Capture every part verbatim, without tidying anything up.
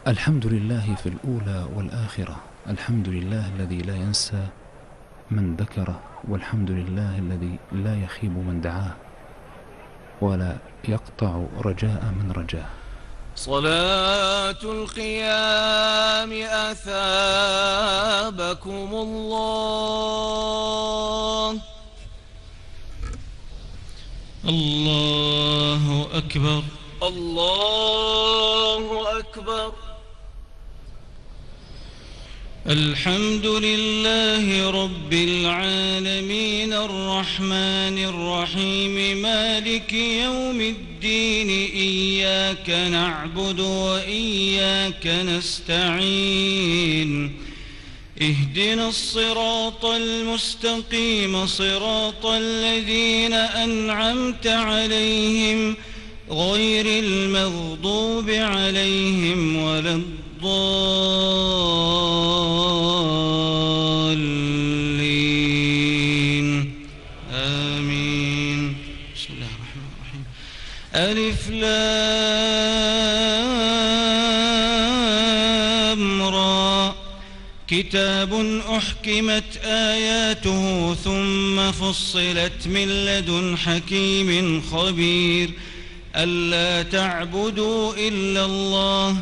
الحمد لله في الأولى والآخرة، الحمد لله الذي لا ينسى من ذكره، والحمد لله الذي لا يخيب من دعاه ولا يقطع رجاء من رجاه. صلاة القيام أثابكم الله. الله أكبر، الله أكبر. الحمد لله رب العالمين الرحمن الرحيم مالك يوم الدين، إياك نعبد وإياك نستعين، اهدنا الصراط المستقيم صراط الذين أنعمت عليهم غير المغضوب عليهم ولا الضالين، آمين. بسم الله الرحمن الرحيم. ألف لام را، كتاب أحكمت آياته ثم فصلت من لدن حكيم خبير، ألا تعبدوا إلا الله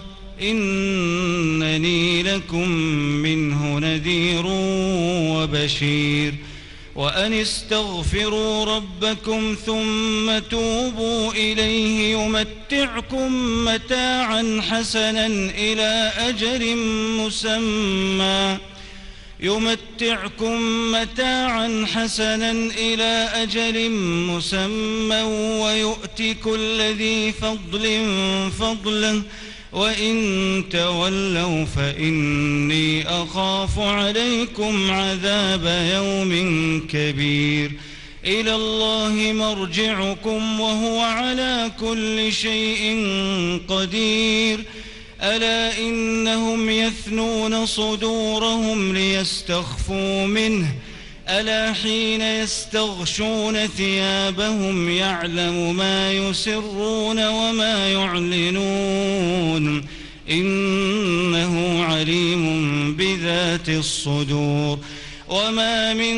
إنني لكم منه نذير وبشير، وأن استغفروا ربكم ثم توبوا إليه يمتعكم متاعا حسنا إلى أجل مسمى يمتعكم متاعا حسنا إلى أجل مسمى ويؤتي كل ذي فضل فضله، وإن تولوا فإني أخاف عليكم عذاب يوم كبير. إلى الله مرجعكم وهو على كل شيء قدير. ألا إنهم يثنون صدورهم ليستخفوا منه، ألا حين يستغشون ثيابهم يعلم ما يسرون وما يعلنون، إنه عليم بذات الصدور. وما من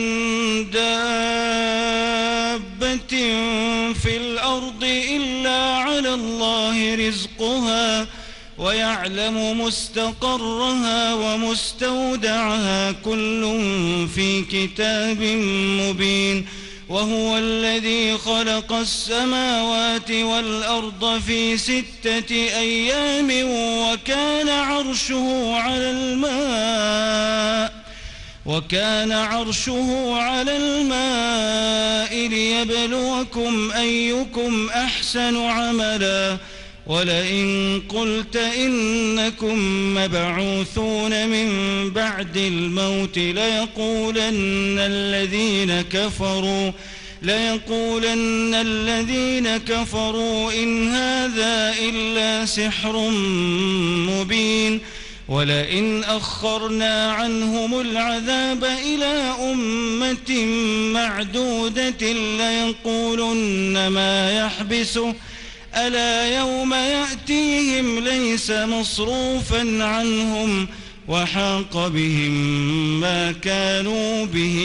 دابة في الأرض إلا على الله رزقها ويعلم مستقرها ومستودعها كل في كتاب مبين. وهو الذي خلق السماوات والأرض في ستة أيام وكان عرشه على الماء وكان عرشه على الماء ليبلوكم أيكم أحسن عملا. ولئن قلت إنكم مبعوثون من بعد الموت ليقولن الذين كفروا ليقولن الذين كفروا إن هذا إلا سحر مبين. ولئن أخرنا عنهم العذاب إلى أمة معدودة ليقولن ما يحبسه، ألا يوم يأتيهم ليس مصروفا عنهم وحاق بهم ما كانوا به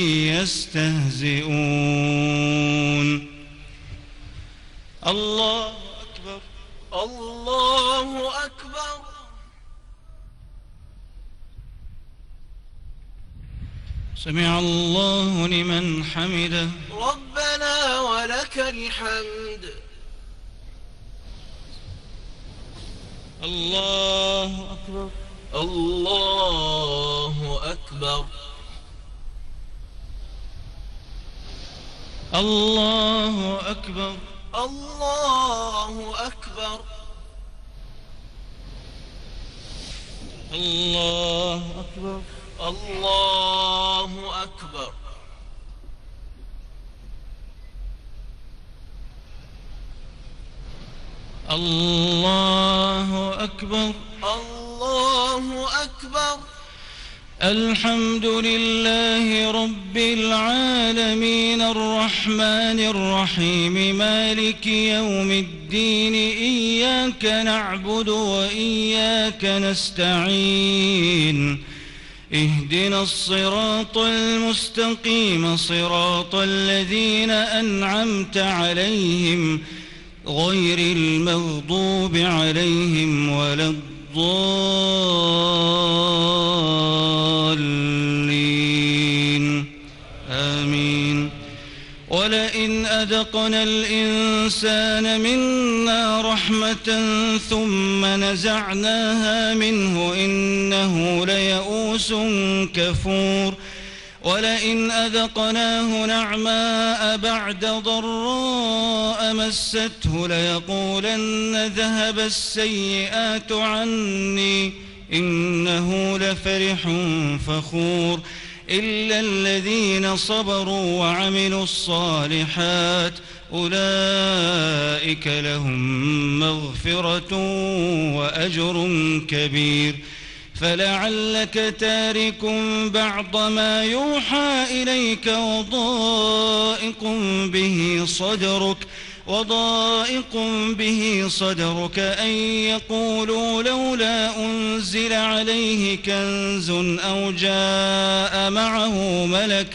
يستهزئون. الله أكبر، الله أكبر. سمع الله لمن حمده. ربنا ولك الحمد. الله أكبر، الله أكبر. الله أكبر، الله أكبر. الله أكبر، الله أكبر. الله أكبر، الله أكبر. الحمد لله رب العالمين الرحمن الرحيم مالك يوم الدين، الدين إياك نعبد وإياك نستعين اهدنا الصراط المستقيم صراط الذين أنعمت عليهم غير المغضوب عليهم ولا الضالين آمين. ولئن أذقنا الإنسان منا رحمة ثم نزعناها منه إنه ليئوس كفور. ولئن أذقناه نعماء بعد ضراء مسته ليقولن ذهب السيئات عني إنه لفرح فخور. إلا الذين صبروا وعملوا الصالحات أولئك لهم مغفرة وأجر كبير. فلعلك تارك بعض ما يوحى إليك وضائق به صدرك وضائق به صدرك أن يقولوا لولا أنزل عليه كنز أو جاء معه ملك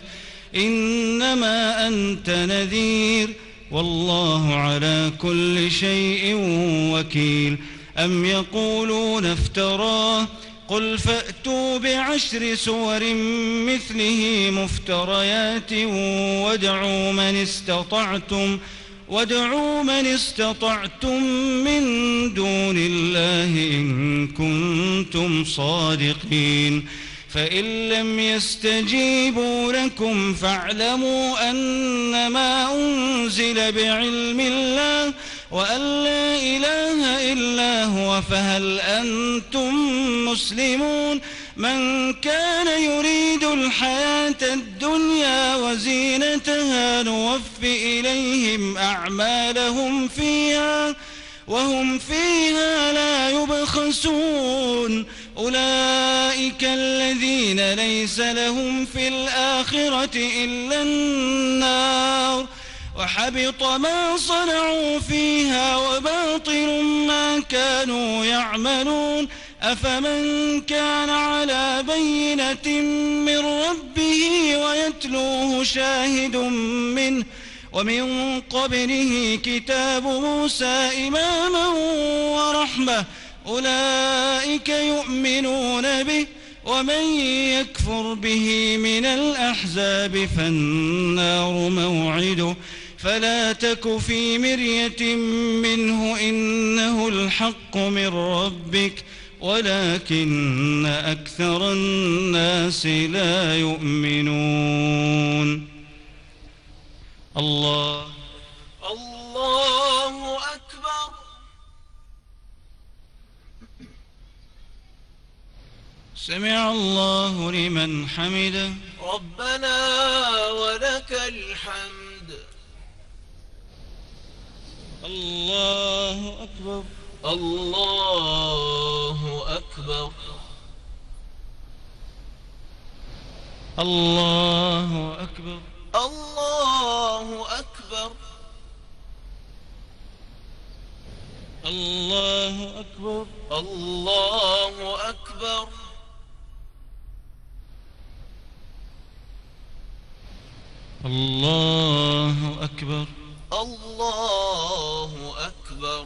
إنما أنت نذير والله على كل شيء وكيل. أم يقولون افتراه قل فأتوا بعشر سور مثله مفتريات وادعوا من استطعتم وادعوا من استطعتم من دون الله إن كنتم صادقين. فإن لم يستجيبوا لكم فاعلموا أنما أنزل بعلم الله وأن لا إله إلا هو فهل أنتم مسلمون. من كان يريد الحياة الدنيا وزينتها نوف إليهم أعمالهم فيها وهم فيها لا يبخسون. أولئك الذين ليس لهم في الآخرة إلا النار وحبط ما صنعوا فيها وباطل ما كانوا يعملون. أفمن كان على بينة من ربه ويتلوه شاهد منه ومن قبله كتاب موسى إماما ورحمة أولئك يؤمنون به. ومن يكفر به من الأحزاب فالنار موعده فلا تك في مرية منه إنه الحق من ربك ولكن أكثر الناس لا يؤمنون. الله الله أكبر. سمع الله لمن حمده. ربنا ولك الحمد. الله أكبر. الله أكبر. الله أكبر. الله أكبر. الله أكبر. الله أكبر. الله أكبر. الله أكبر.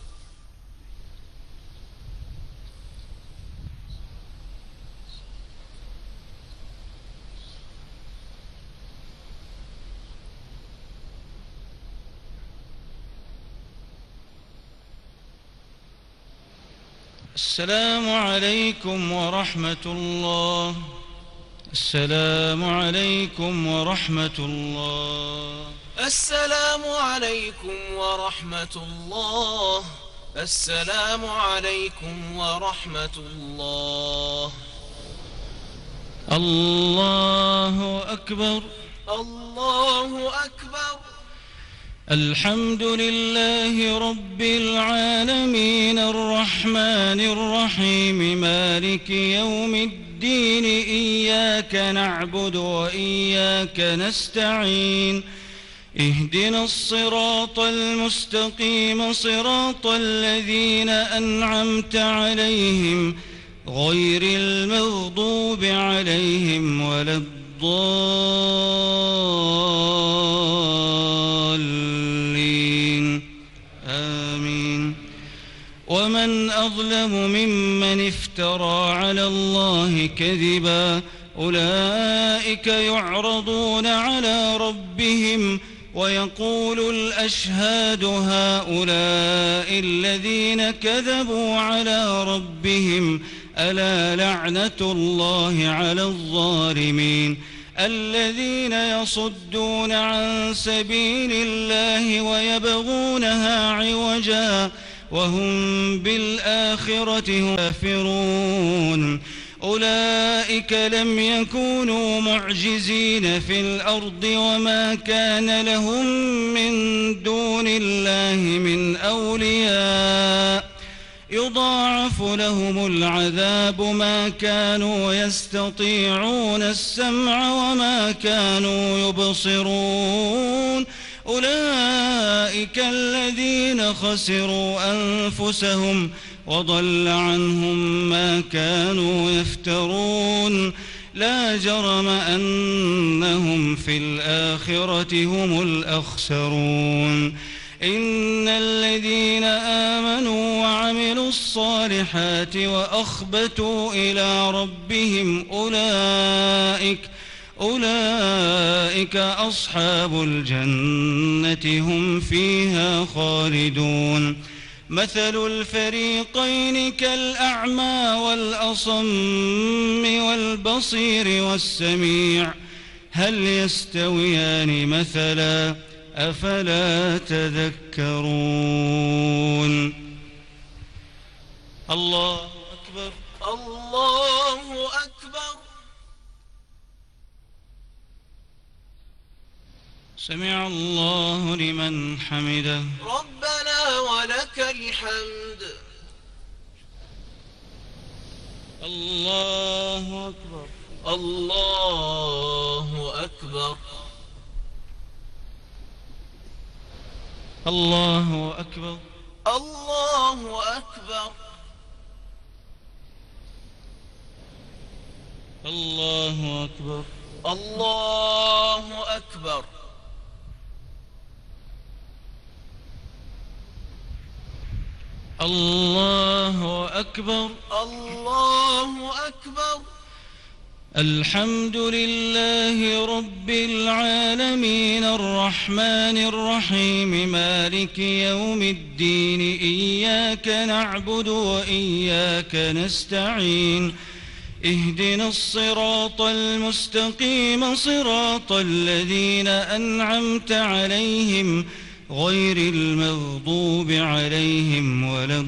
السلام عليكم ورحمة الله. السلام عليكم ورحمة الله. السلام عليكم ورحمة الله. السلام عليكم ورحمة الله. الله أكبر. الله أكبر. الحمد لله رب العالمين الرحمن الرحيم مالك يوم الدين إياك نعبد وإياك نستعين اهدنا الصراط المستقيم صراط الذين أنعمت عليهم غير المغضوب عليهم ولا الضالين آمين. ومن أظلم ممن افترى على الله كذبا أولئك يعرضون على ربهم ويقول الأشهاد هؤلاء الذين كذبوا على ربهم ألا لعنة الله على الظالمين الذين يصدون عن سبيل الله ويبغونها عوجا وهم بالآخرة هم كافرون أولئك لم يكونوا معجزين في الأرض وما كان لهم من دون الله من أولياء يضاعف لهم العذاب ما كانوا يستطيعون السمع وما كانوا يبصرون أولئك الذين خسروا أنفسهم وضل عنهم ما كانوا يفترون لا جرم أنهم في الآخرة هم الأخسرون إن الذين آمنوا وعملوا الصالحات وأخبتوا إلى ربهم أولئك أولئك أصحاب الجنة هم فيها خالدون مثل الفريقين كالأعمى والأصم والبصير والسميع هل يستويان مثلا أفلا تذكرون. الله أكبر الله أكبر. سمع الله لمن حمده. ربنا ولك الحمد. الله أكبر. الله أكبر. الله أكبر. الله أكبر. الله أكبر. الله أكبر. الله أكبر. الله أكبر. الحمد لله رب العالمين الرحمن الرحيم مالك يوم الدين إياك نعبد وإياك نستعين اهدنا الصراط المستقيم صراط الذين أنعمت عليهم غير المغضوب عليهم ولا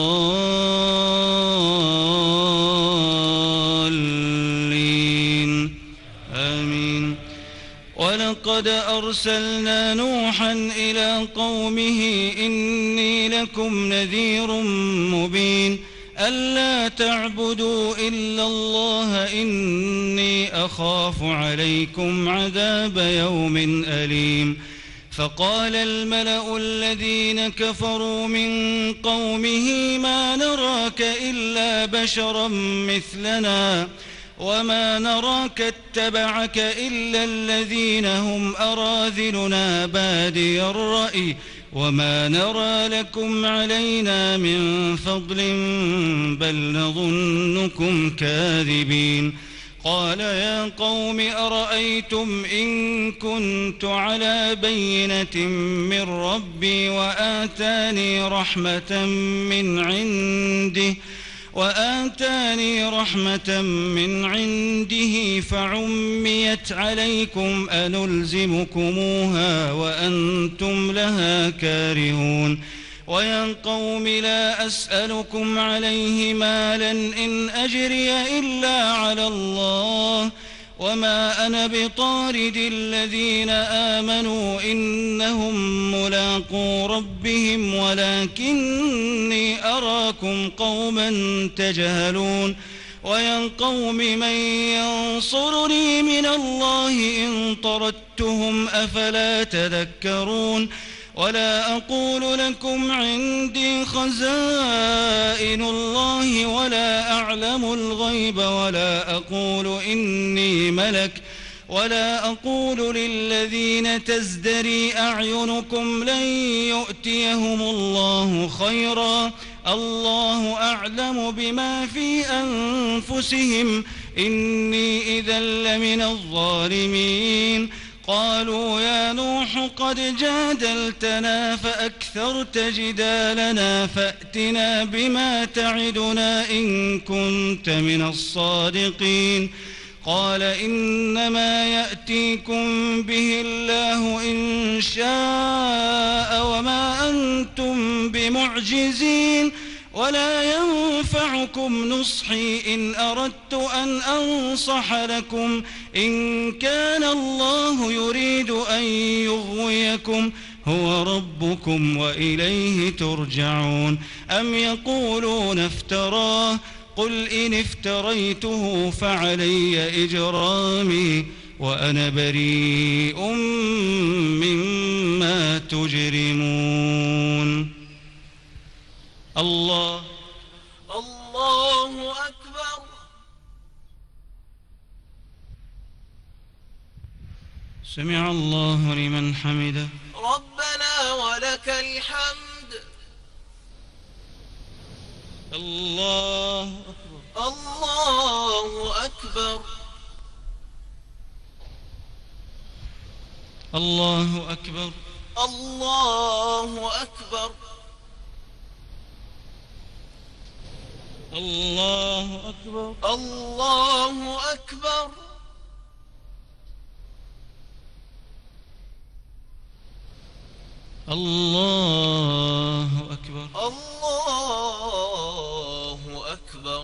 الضالين آمين. ولقد أرسلنا نوحا إلى قومه إني لكم نذير مبين ألا تعبدوا إلا الله إني أخاف عليكم عذاب يوم أليم. فقال الملأ الذين كفروا من قومه ما نراك إلا بشرا مثلنا وما نراك اتبعك إلا الذين هم أراذلنا بادي الرأي وما نرى لكم علينا من فضل بل نظنكم كاذبين. قال يا قوم أرأيتم إن كنت على بينة من ربي وآتاني رحمة من عنده وآتاني رحمة من عنده فعميت عليكم أنلزمكموها وأنتم لها كارهون. ويا قوم لا أسألكم عليه مالا إن أجري إلا على الله وما أنا بطارد الذين آمنوا إنهم ملاقو ربهم ولكني أراكم قوما تجهلون. ويا قوم من ينصرني من الله إن طردتهم أفلا تذكرون ولا أقول لكم عندي خزائن الله ولا أعلم الغيب ولا أقول إني ملك ولا أقول للذين تزدري أعينكم لن يؤتيهم الله خيرا الله أعلم بما في أنفسهم إني إذا لمن الظالمين قالوا يا نوح قد جادلتنا فأكثرت جدالنا فأتنا بما تعدنا إن كنت من الصادقين قال إنما يأتيكم به الله إن شاء وما أنتم بمعجزين ولا ينفعكم نصحي إن أردت أن أنصح لكم إن كان الله يريد أن يغويكم هو ربكم وإليه ترجعون أم يقولون افتراه قل إن افتريته فعلي إجرامي وأنا بريء مما تجرمون الله الله أكبر. سمع الله لمن حمده. ربنا ولك الحمد. الله أكبر. الله أكبر. الله أكبر. الله أكبر. الله أكبر. الله أكبر. الله أكبر. الله أكبر.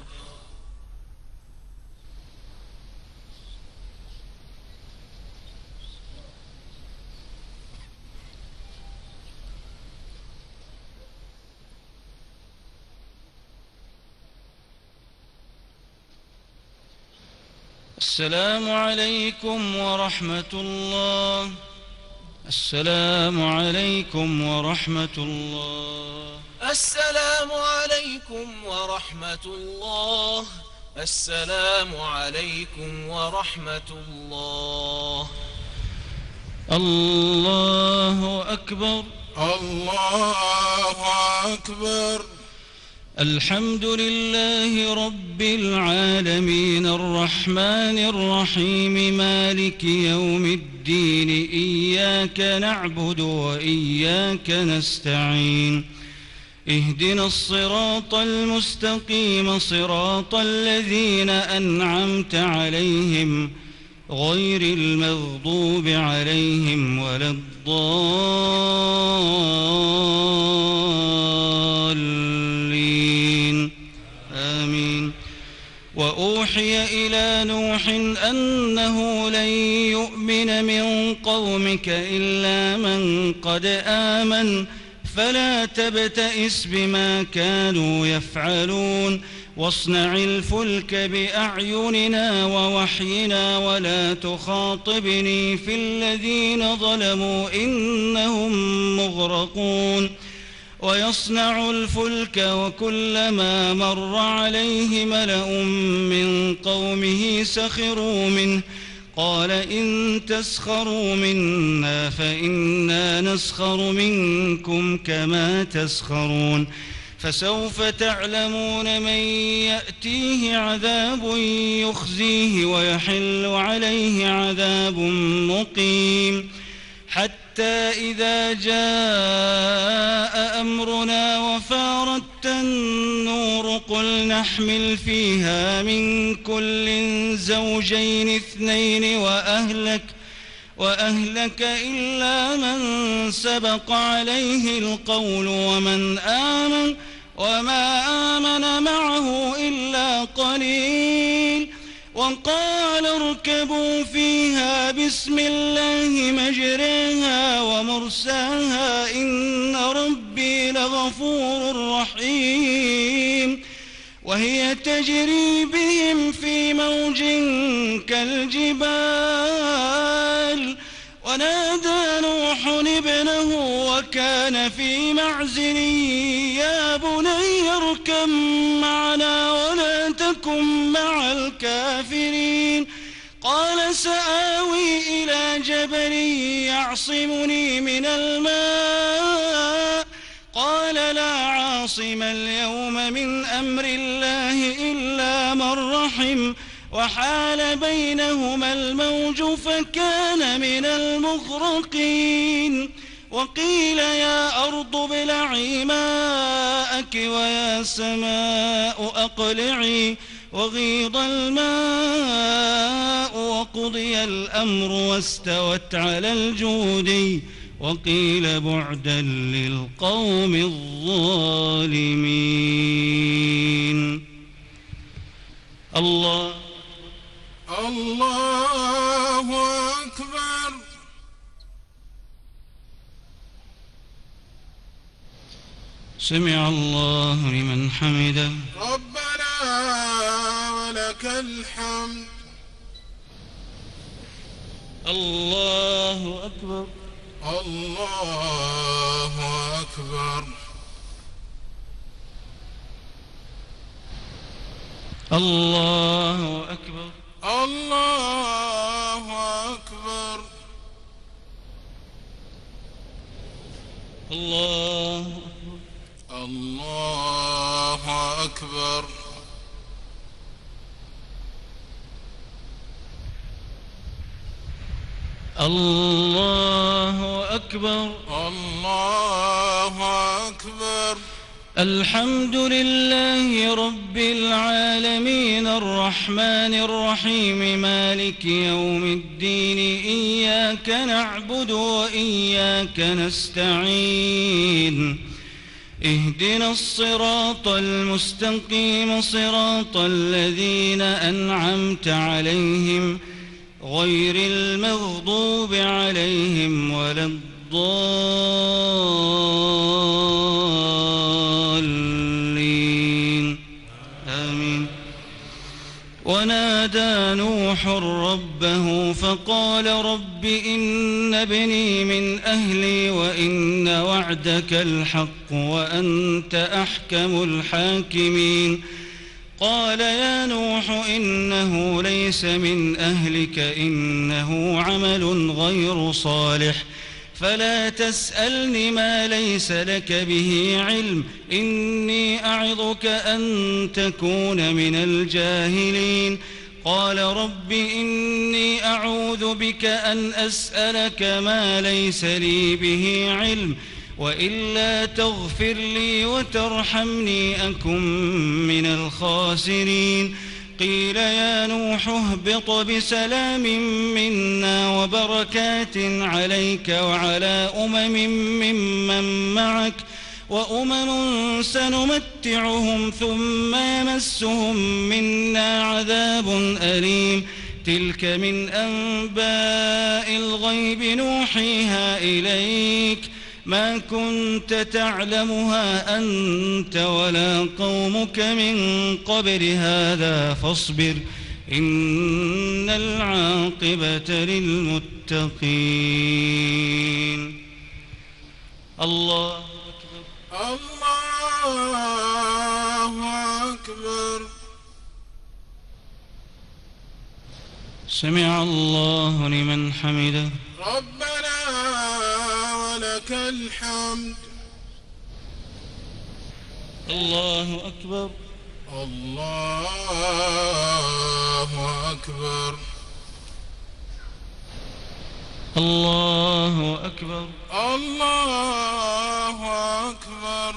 السلام عليكم ورحمة الله. السلام عليكم ورحمة الله. السلام عليكم ورحمة الله. السلام عليكم ورحمة الله. الله أكبر. الله أكبر. الحمد لله رب العالمين الرحمن الرحيم مالك يوم الدين إياك نعبد وإياك نستعين اهدنا الصراط المستقيم صراط الذين أنعمت عليهم غير المغضوب عليهم ولا الضالين آمين. وأوحي إلى نوح أنه لن يؤمن من قومك إلا من قد آمن فلا تبتئس بما كانوا يفعلون واصنع الفلك بأعيننا ووحينا ولا تخاطبني في الذين ظلموا إنهم مغرقون. ويصنع الفلك وكلما مر عليه ملأ من قومه سخروا منه قال إن تسخروا منا فإنا نسخر منكم كما تسخرون فسوف تعلمون من يأتيه عذاب يخزيه ويحل عليه عذاب مقيم. حتى إذا جاء أمرنا وفارت النور قل نحمل فيها من كل زوجين اثنين وأهلك وأهلك إلا من سبق عليه القول ومن آمن وما آمن معه إلا قليل. وقال اركبوا فيها بسم الله مجريها ومرساها إن ربي لغفور رحيم. وهي تجري بهم في موج كالجبال ونادى نوح ابنه وكان في معزل يا بني اركب معنا ولا تكن مع الكافرين قال سآوي إلى جبل يعصمني من الماء قال لا عاصم اليوم من أمر الله إلا من رحم وحال بينهما الموج فكان من المغرقين وقيل يا أرض ابلعي ماءك ويا سماء أقلعي وغيض الماء وقضي الأمر واستوت على الجودي وقيل بعدا للقوم الظالمين. الله الله أكبر. سمع الله لمن حمده. ربنا ولك الحمد. الله أكبر. الله أكبر. الله أكبر. الله أكبر. الله الله أكبر. الله أكبر. الله أكبر. الحمد لله رب العالمين الرحمن الرحيم مالك يوم الدين إياك نعبد وإياك نستعين اهدنا الصراط المستقيم صراط الذين أنعمت عليهم غير المغضوب عليهم ولا الضالين آمين. ونادى نوح ربه فقال رب إن ابني من أهلي وإن وعدك الحق وأنت أحكم الحاكمين قال يا نوح إنه ليس من أهلك إنه عمل غير صالح فلا تسألني ما ليس لك به علم إني أعظك أن تكون من الجاهلين قال رب إني أعوذ بك أن أسألك ما ليس لي به علم وإلا تغفر لي وترحمني أكن من الخاسرين قيل يا نوح اهبط بسلام منا وبركات عليك وعلى أمم ممن معك وأمم سنمتعهم ثم يمسهم منا عذاب أليم تلك من أنباء الغيب نوحيها إليك ما كنت تعلمها أنت ولا قومك من قبل هذا فاصبر إن العاقبة للمتقين. الله أكبر. الله أكبر. سمع الله لمن حمده. ربنا ولك الحمد. الله أكبر. الله أكبر. الله أكبر. الله أكبر.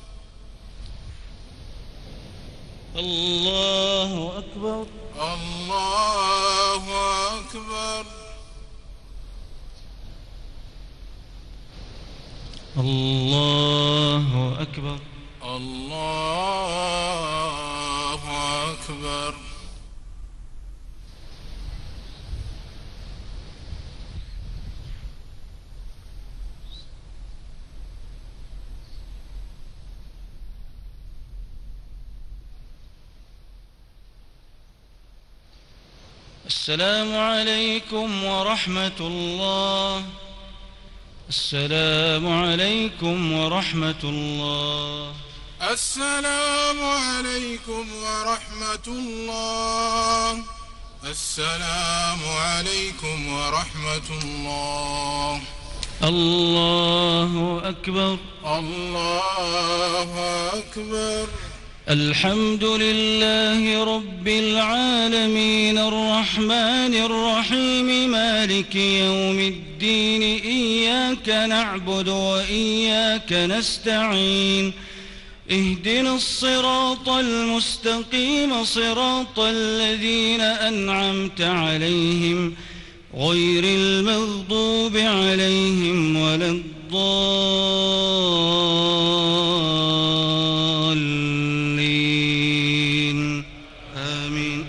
الله أكبر. الله أكبر. الله أكبر. الله أكبر. السلام عليكم ورحمة الله. السلام عليكم ورحمة الله. السلام عليكم ورحمة الله. السلام عليكم ورحمة الله. الله أكبر. الله أكبر. الحمد لله رب العالمين الرحمن الرحيم مالك يوم الدين إياك نعبد وإياك نستعين اهدنا الصراط المستقيم صراط الذين أنعمت عليهم غير المغضوب عليهم ولا الضالين آمين.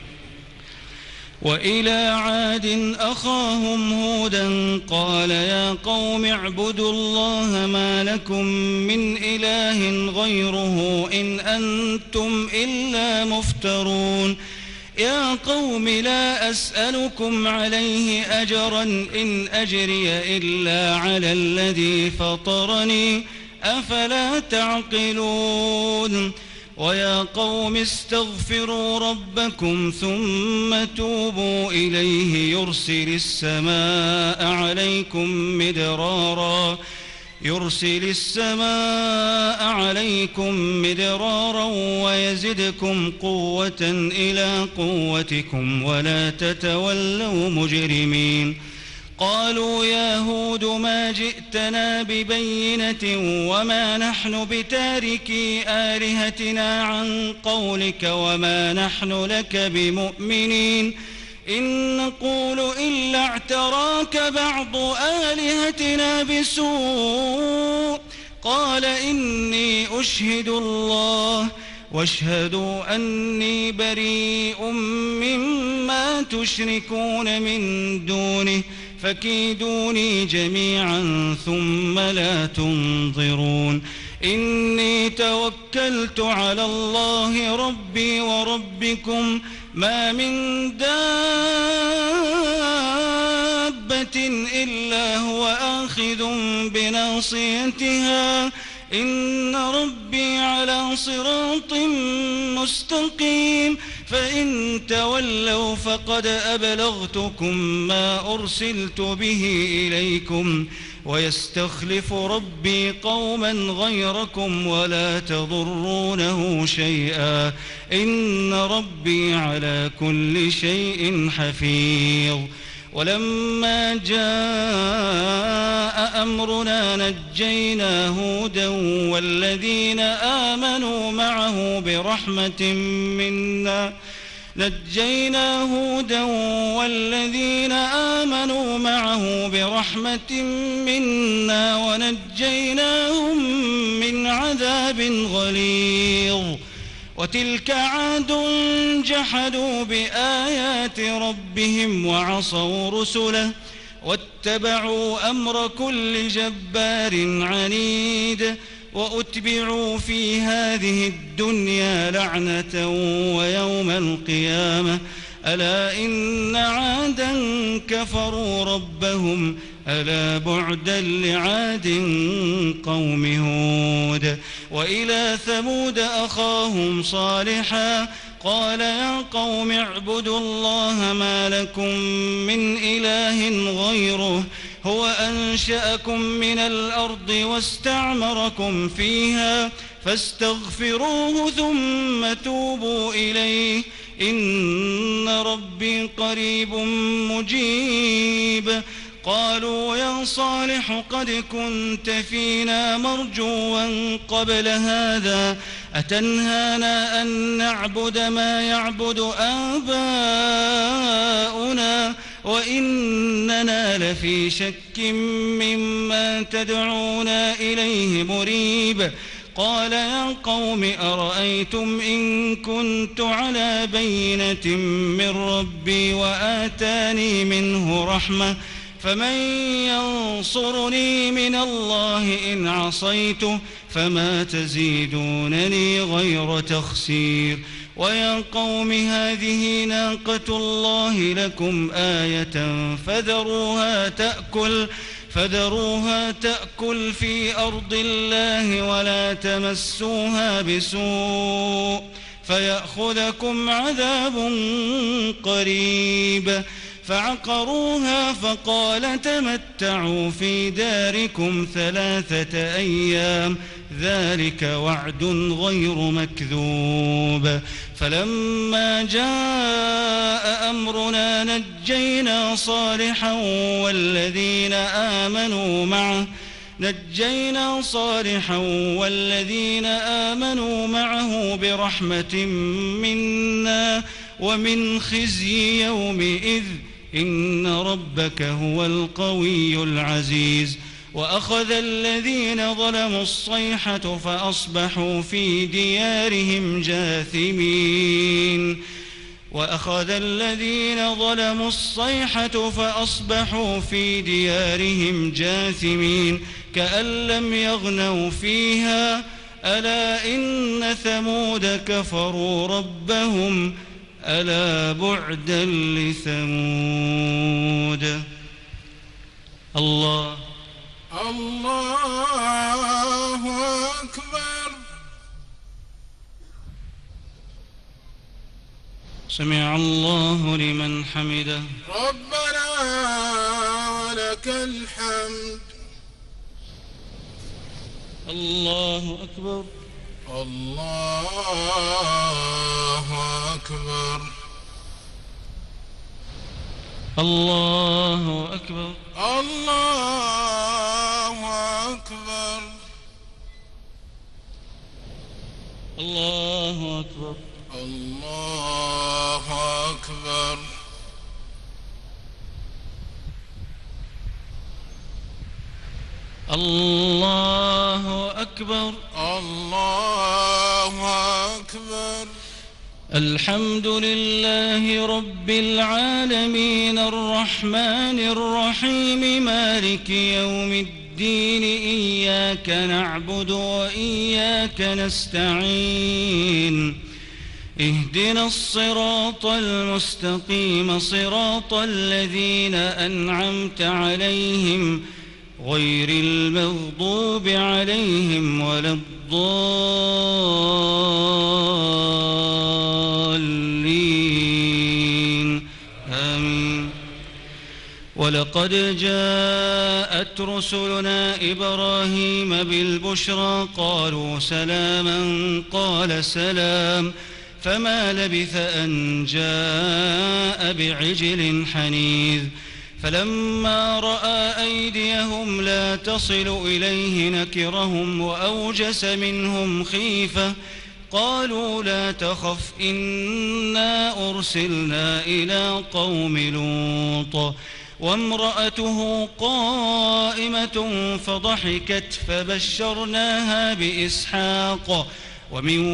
وإلى عاد أخاهم هودا قال يا قوم اعبدوا الله ما لكم من إله غيره إن أنتم إلا مفترون. يا قوم لا أسألكم عليه أجرا إن أجري إلا على الذي فطرني أفلا تعقلون. ويا قوم استغفروا ربكم ثم توبوا إليه يرسل السماء عليكم مدرارا يرسل السماء عليكم مدرارا ويزدكم قوة إلى قوتكم ولا تتولوا مجرمين. قالوا يا هود ما جئتنا ببينة وما نحن بتاركي آلهتنا عن قولك وما نحن لك بمؤمنين إن نقول إلا اعتراك بعض آلهتنا بسوء. قال إني أشهد الله واشهدوا أني بريء مما تشركون من دونه فكيدوني جميعا ثم لا تنظرون. إني توكلت على الله ربي وربكم ما من دابة إلا هو آخذ بناصيتها إن ربي على صراط مستقيم. فإن تولوا فقد أبلغتكم ما أرسلت به إليكم ويستخلف ربي قوما غيركم ولا تضرونه شيئا إن ربي على كل شيء حفيظ. ولما جاء أمرنا نجينا هودا والذين آمنوا معه برحمة منا نجينا هودا والذين آمنوا معه برحمة منا ونجيناهم من عذاب غليظ. وتلك عاد جحدوا بآيات ربهم وعصوا رسله واتبعوا أمر كل جبار عنيد. وأتبعوا في هذه الدنيا لعنة ويوم القيامة ألا إن عادا كفروا ربهم ألا بعدا لعاد قوم هود. وإلى ثمود أخاهم صالحا قال يا قوم اعبدوا الله ما لكم من إله غيره هو أنشأكم من الأرض واستعمركم فيها فاستغفروه ثم توبوا إليه إن ربي قريب مجيب. قالوا يا صالح قد كنت فينا مرجوا قبل هذا أتنهانا أن نعبد ما يعبد آباؤنا وإننا لفي شك مما تدعونا إليه مريب. قال يا قوم أرأيتم إن كنت على بينة من ربي وآتاني منه رحمة فمن ينصرني من الله إن عصيته فما تزيدونني غير تخسير. ويا قوم هذه ناقة الله لكم آية فذروها تأكل فذروها تأكل في أرض الله ولا تمسوها بسوء فيأخذكم عذاب قريب. فعقروها فقال تمتعوا في داركم ثلاثة أيام ذلك وعد غير مكذوب. فلما جاء أمرنا نجينا صالحا والذين آمنوا معه نجينا صالحا والذين آمنوا معه برحمة منا ومن خزي يومئذ إن ربك هو القوي العزيز. وأخذ الذين ظلموا الصيحة فأصبحوا في ديارهم جاثمين وأخذ الذين ظلموا الصيحة فأصبحوا في ديارهم جاثمين كأن لم يغنوا فيها ألا إن ثمود كفروا ربهم ألا بعدا لثمود. الله الله أكبر. سمع الله لمن حمده. ربنا ولك الحمد. الله أكبر. الله أكبر. الله أكبر. الله أكبر. الله أكبر. الله أكبر. الله أكبر. الله أكبر. الحمد لله رب العالمين الرحمن الرحيم مالك يوم الدين إياك نعبد وإياك نستعين اهدنا الصراط المستقيم صراط الذين أنعمت عليهم غير المغضوب عليهم ولا الضالين آمين. ولقد جاءت رسلنا إبراهيم بالبشرى قالوا سلاما قال سلام فما لبث أن جاء بعجل حنيذ. فلما رأى أيديهم لا تصل إليه نكرهم وأوجس منهم خيفة قالوا لا تخف إنا أرسلنا إلى قوم لوط وامرأته قائمة فضحكت فبشرناها بإسحاق ومن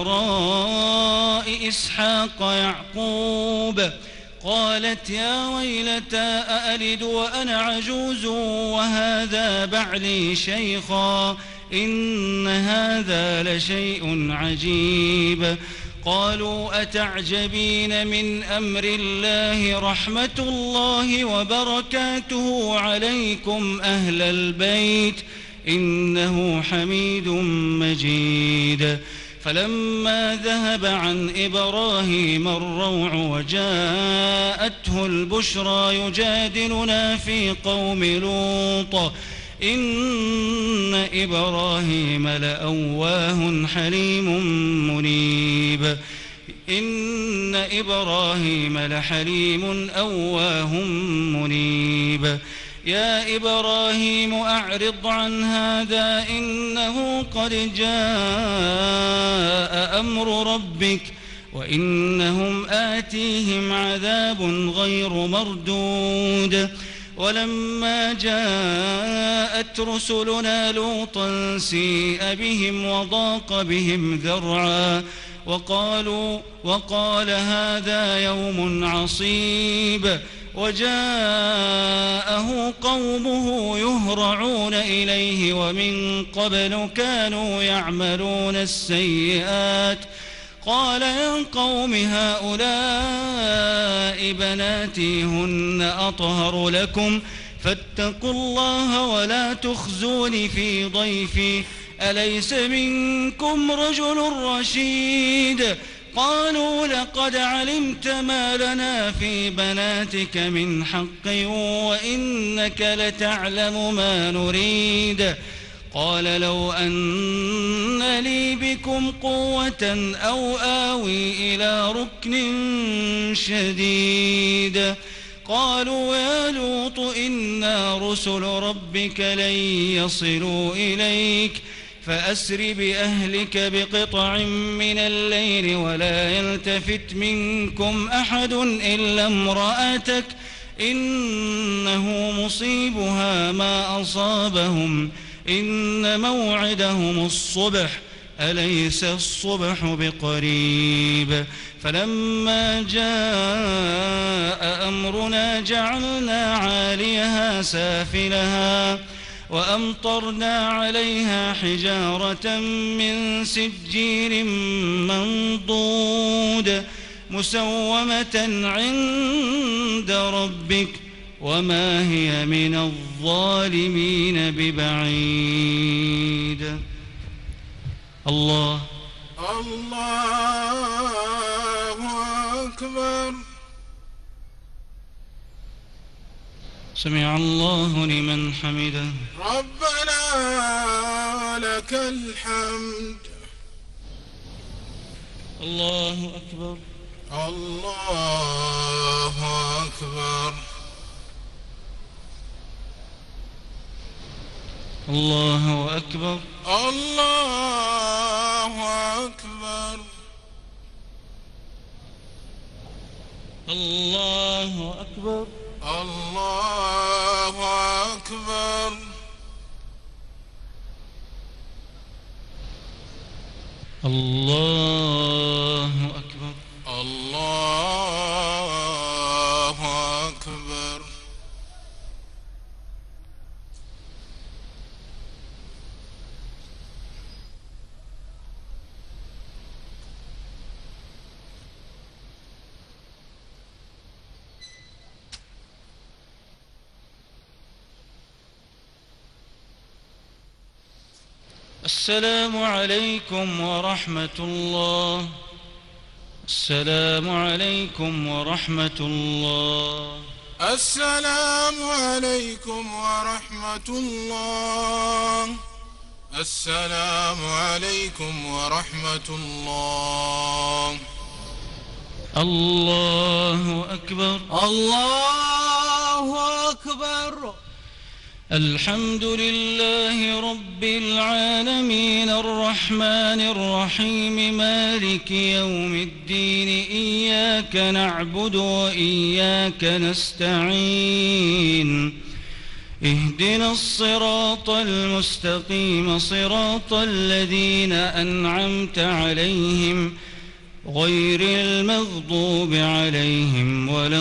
وراء إسحاق يعقوب قالت يا ويلتى أألد وأنا عجوز وهذا بعلي شيخا إن هذا لشيء عجيب. قالوا أتعجبين من أمر الله رحمة الله وبركاته عليكم أهل البيت إنه حميد مجيد. فلما ذهب عن إبراهيم الروع وجاءته البشرى يجادلنا في قوم لوط إن إبراهيم لأواه حليم منيب. إن إبراهيم لحليم أواه منيب. يا إبراهيم أعرض عن هذا إنه قد جاء أمر ربك وإنهم آتيهم عذاب غير مردود. ولما جاءت رسلنا لوطا سيء بهم وضاق بهم ذرعا وقالوا وقال هذا يوم عصيب وجاءه قومه يهرعون إليه ومن قبل كانوا يعملون السيئات قال يا قوم هؤلاء بناتي هن أطهر لكم فاتقوا الله ولا تخزوني في ضيفي أليس منكم رجل رشيد قالوا لقد علمت ما لنا في بناتك من حق وإنك لتعلم ما نريد قال لو أن لي بكم قوة أو آوي إلى ركن شديد قالوا يا لوط إنا رسل ربك لن يصلوا إليك فأسر بأهلك بقطع من الليل ولا يلتفت منكم أحد إلا امرأتك إنه مصيبها ما أصابهم إن موعدهم الصبح أليس الصبح بقريب فلما جاء أمرنا جعلنا عاليها سافلها وأمطرنا عليها حجارة من سجيل منضود مسومة عند ربك وما هي من الظالمين ببعيد. الله الله أكبر. سمع الله لمن حمده. ربنا لك الحمد. الله أكبر. الله أكبر. الله أكبر. الله أكبر. الله أكبر. الله أكبر. الله أكبر. الله أكبر. السلام عليكم ورحمة الله. السلام عليكم ورحمة الله. السلام عليكم ورحمة الله. السلام عليكم ورحمة الله. الله أكبر. الله أكبر. الحمد لله رب العالمين الرحمن الرحيم مالك يوم الدين إياك نعبد وإياك نستعين اهدنا الصراط المستقيم صراط الذين أنعمت عليهم غير المغضوب عليهم ولا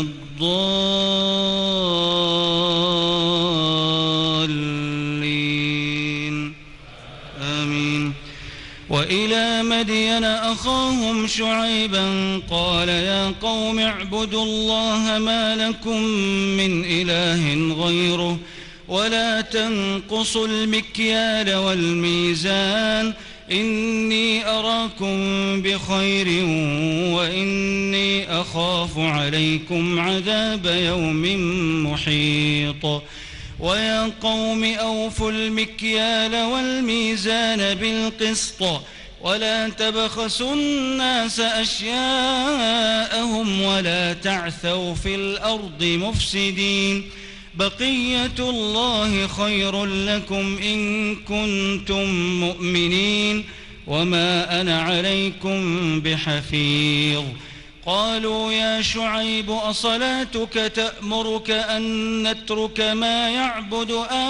الضالين آمين. وإلى مدين أخاهم شعيبا قال يا قوم اعبدوا الله ما لكم من إله غيره ولا تنقصوا المكيال والميزان إني أراكم بخير وإني أخاف عليكم عذاب يوم محيط. ويا قوم أوفوا المكيال والميزان بالقسط ولا تبخسوا الناس أشياءهم ولا تعثوا في الأرض مفسدين بقية الله خير لكم إن كنتم مؤمنين وما أنا عليكم بحفيظ. قالوا يا شعيب أصلاتك تأمرك أن نترك ما يعبد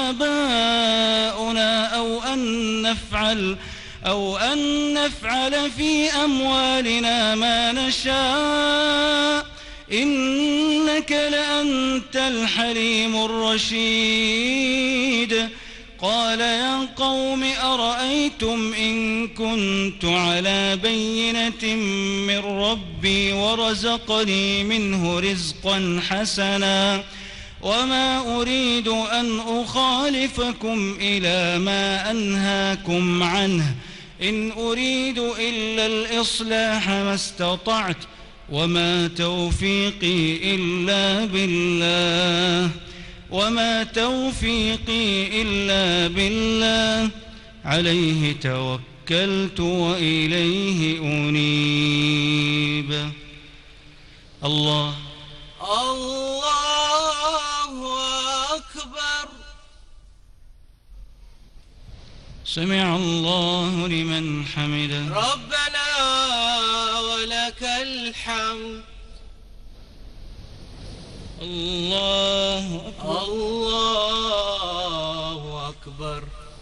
آباؤنا أو أن نفعل أو أن نفعل في أموالنا ما نشاء إنك لأنت الحليم الرشيد. قال يا قوم أرأيتم إن كنت على بينة من ربي ورزقني منه رزقا حسنا وما أريد أن أخالفكم إلى ما أنهاكم عنه إن أريد إلا الإصلاح ما استطعت وما توفيقي إلا بالله وما توفيقي إلا بالله عليه توكلت وإليه أنيب. الله الله أكبر. سمع الله لمن حمده. ربنا ولك الحمد. الله أكبر. الله أكبر.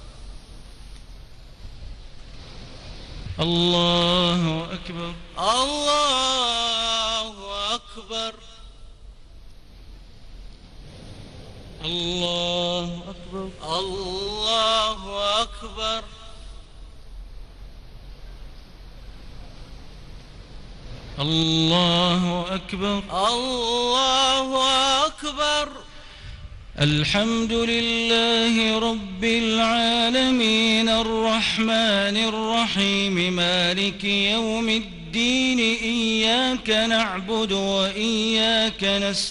الله أكبر. الله أكبر. الله أكبر. الله أكبر. الله أكبر. الله أكبر. الحمد لله رب العالمين الرحمن الرحيم مالك يوم الدين إياك نعبد وإياك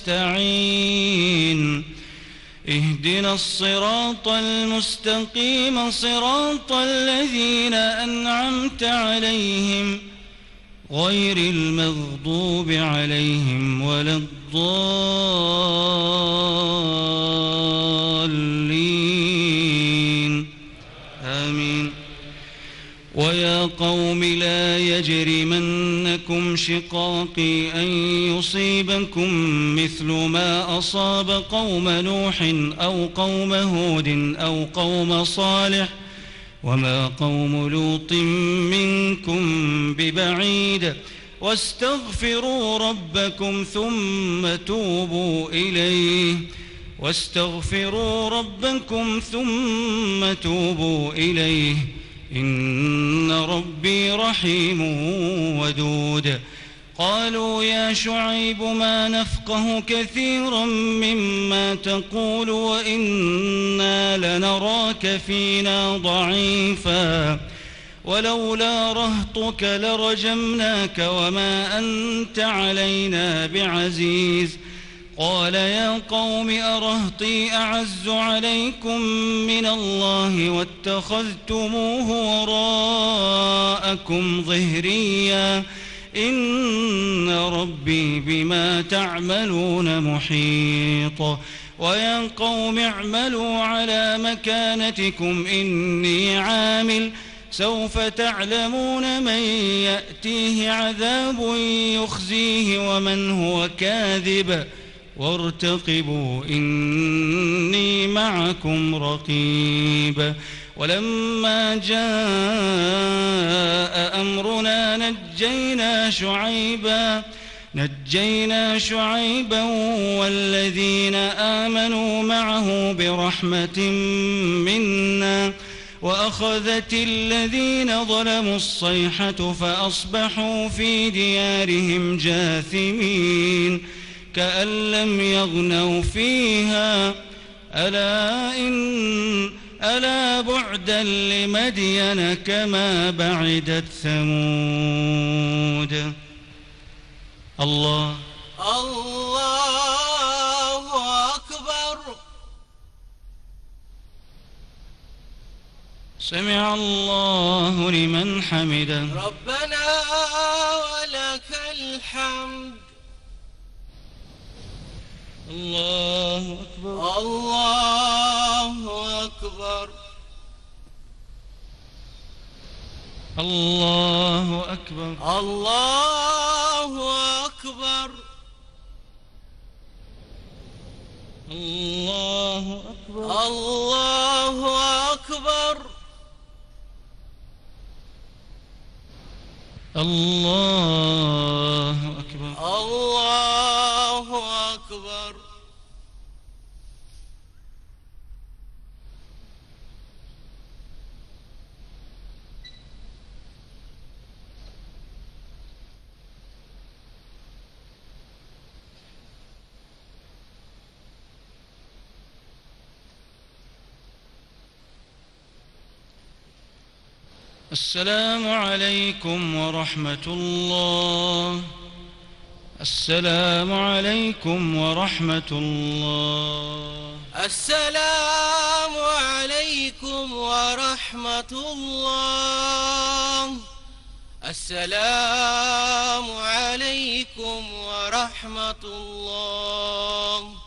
نستعين اهدنا الصراط المستقيم صراط الذين أنعمت عليهم غير المغضوب عليهم ولا الضالين آمين. ويا قوم لا يجرمنكم شقاقي أن يصيبكم مثل ما أصاب قوم نوح أو قوم هود أو قوم صالح وما قوم لوط منكم ببعيد واستغفروا ربكم ثم توبوا إليه واستغفروا ربكم ثم توبوا إليه إن ربي رحيم ودود. قالوا يا شعيب ما نفقه كثيرا مما تقول وإنا لنراك فينا ضعيفا ولولا رهطك لرجمناك وما أنت علينا بعزيز. قال يا قوم أرهطي أعز عليكم من الله واتخذتموه وراءكم ظهريا إن ربي بما تعملون محيط. ويا قوم اعملوا على مكانتكم إني عامل سوف تعلمون من يأتيه عذاب يخزيه ومن هو كاذب وارتقبوا إني معكم رقيب. ولما جاء أمرنا نجينا شعيبا نجينا شعيبا والذين آمنوا معه برحمة منا وأخذت الذين ظلموا الصيحة فأصبحوا في ديارهم جاثمين كأن لم يغنوا فيها ألا إن ألا بعدا لمدين كما بعدت ثمود. الله الله أكبر. سمع الله لمن حمده. ربنا ولك الحمد. الله أكبر. الله أكبر. الله أكبر. الله أكبر. الله أكبر. الله أكبر. الله أكبر. الله أكبر. السلام عليكم ورحمة الله. السلام عليكم ورحمة الله. السلام عليكم ورحمة الله. السلام عليكم ورحمة الله.